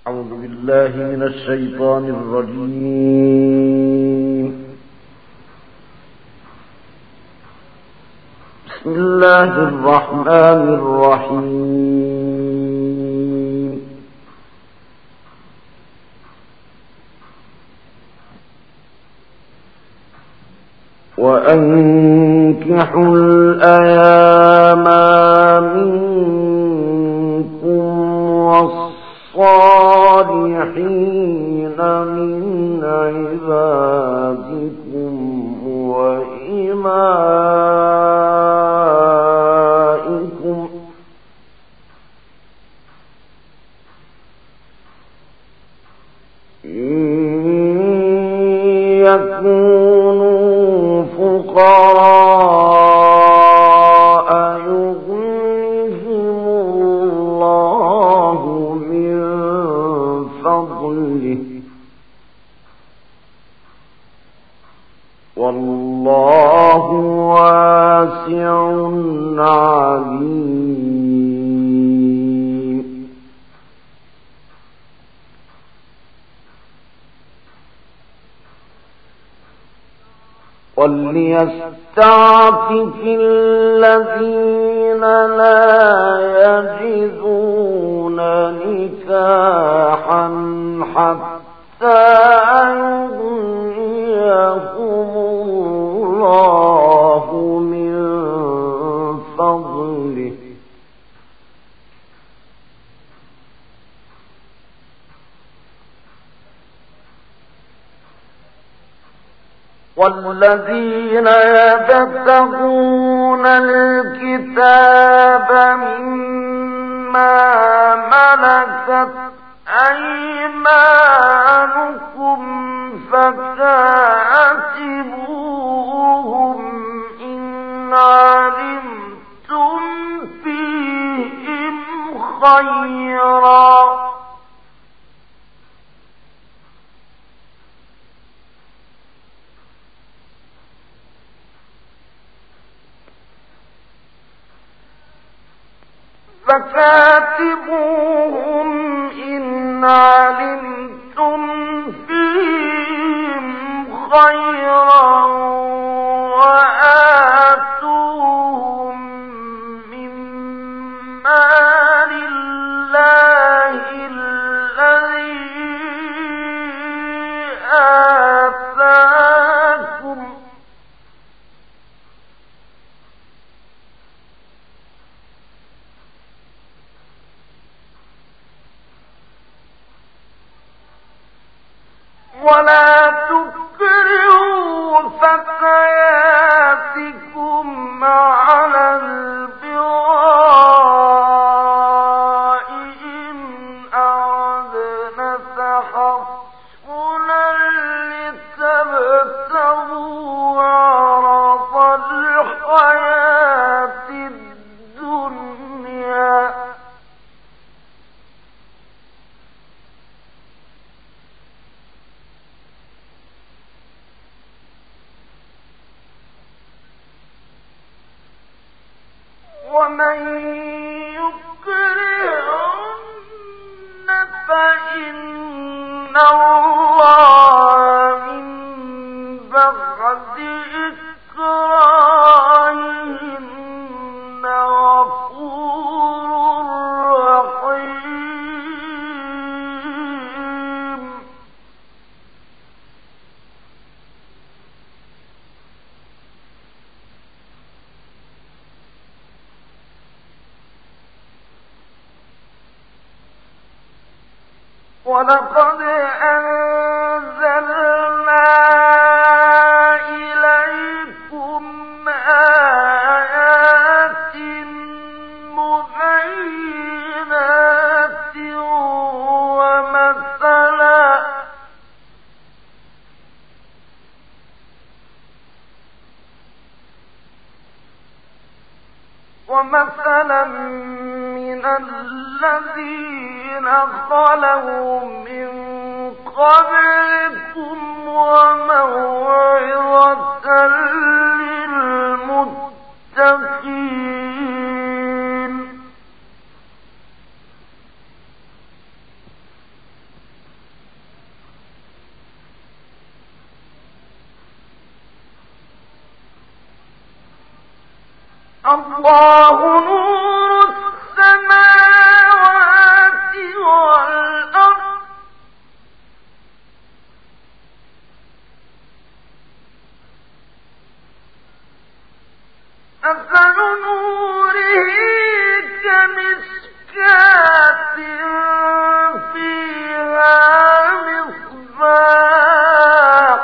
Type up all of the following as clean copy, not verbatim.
أعوذ بالله من الشيطان الرجيم. بسم الله الرحمن الرحيم. وأنكحوا الأيام منكم والصالحين من عبادكم وإمائكم إن يكونوا فقراء يغنهم الله من فضله والله واسع عليم. وليستعفف الذين لا يجدون نكاحا حتى يغنيهم الله من فضله والذين يبتغون الكتاب مما ملكت أيمانكم فكاتبوهم إن علمتم فيهم خيرا فكاتبوهم إن علمتم فيهم خيرا وآتوهم من مال الله الذي آتاكم ولا تكرهوا فتياتكم على البغاء إن أردنا تحصنا لتبتغوا عرض الحياة الدنيا ومن يكرهن فإن الله من بعد إكراههن غفور رحيم. ولقد أنزلنا إليكم آيات مبينات ومثلا من الذين خلوا من قبلكم وموعظة للمتقين الله نور السماوات والأرض مثل نوره كمشكاة فيها مصباح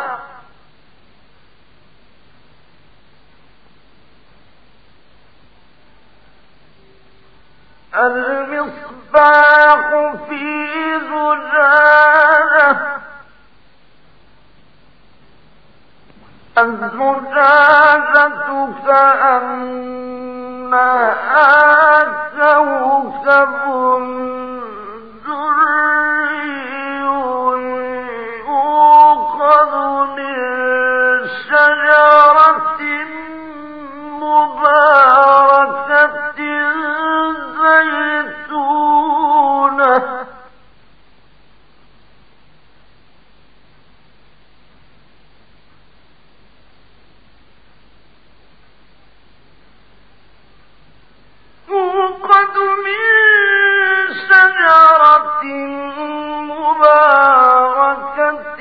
المصباح في زجاجة الزجاجة كأنها كوكب دري يوقد من شجرة مباركة زيتونة يوقد من شجرة مباركة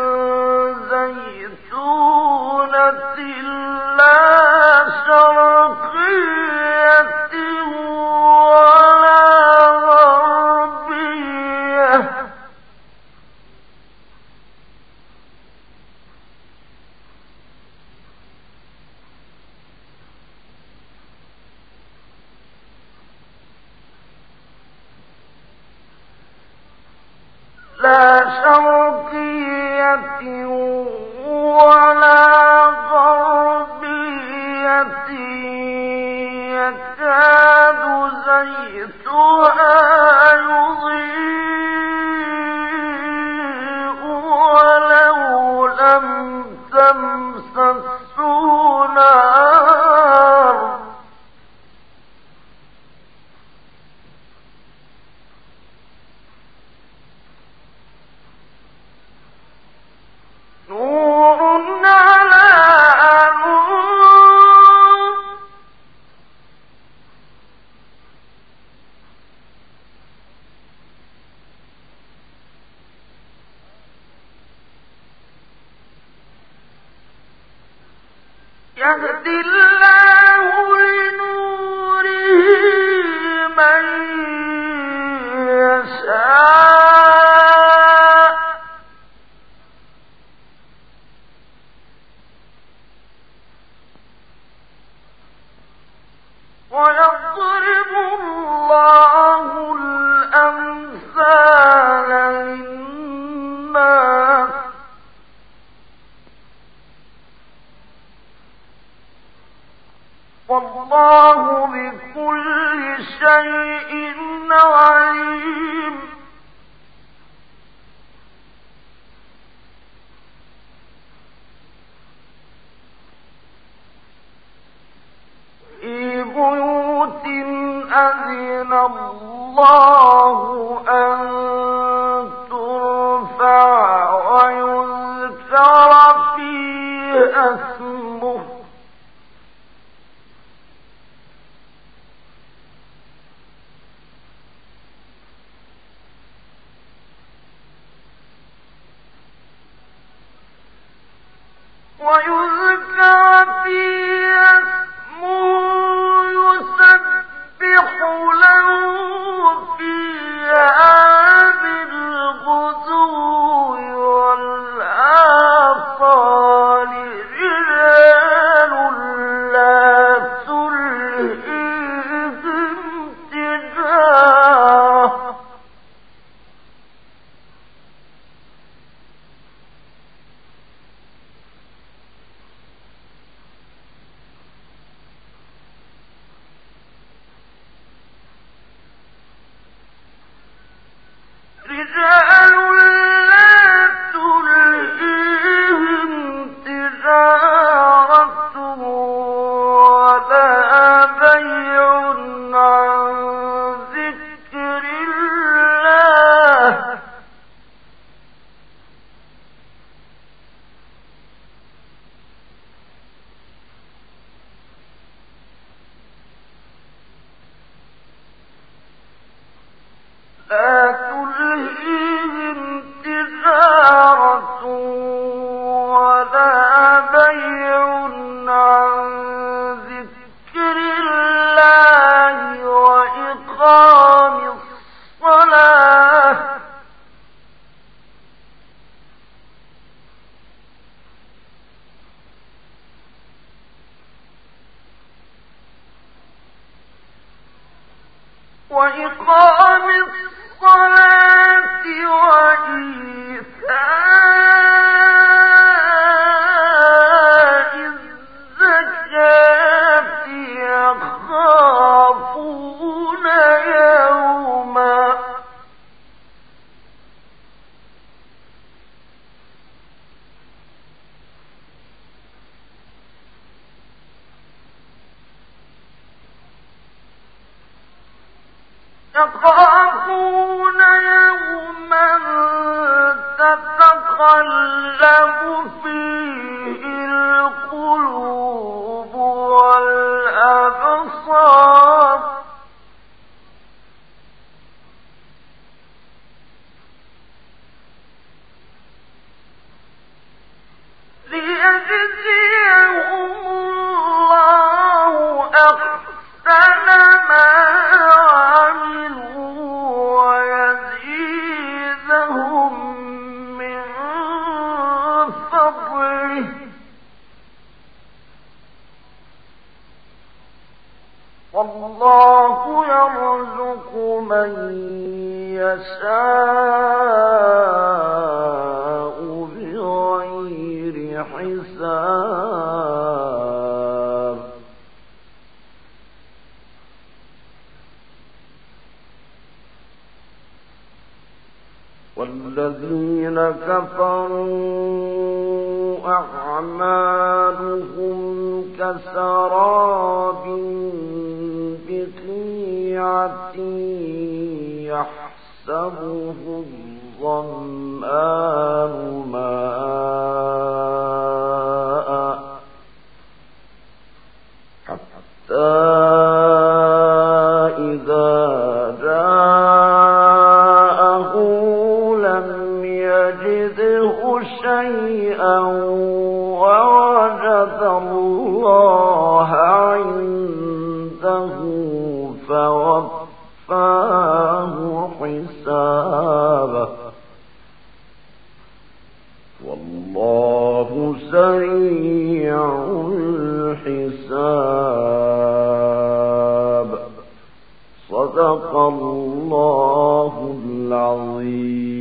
زيتونة لا شرقية ولا غربية لا شرقية ولا غربية يكاد زيتها يضيء ولو لم تمسسه نار نور على نور يهدي الله لنوره من يشاء ويضرب الله الأمثال للناس والله بكل شيء عليم في بيوت أذن الله أن ترفع ويذكر فيها اسمه يسبح له فيها بالغدو والآصال رجال لا تلهيهم تجارة ولا بيع عن ذكر الله وإقام الصلاة وإيتاء الزكاة يخافون يوما تتقلب فيه القلوب والأبصار ليجزيهم الله أحسن ما والله يرزق من يشاء بغير حساب والذين كفروا أعمالهم كسراب بقيعة يحسبه الظمآن ماء حتى إذا جاءه لم يجده شيئا ووجد الله عنده فوفاه حسابه والله سريع الحساب صدق الله العظيم.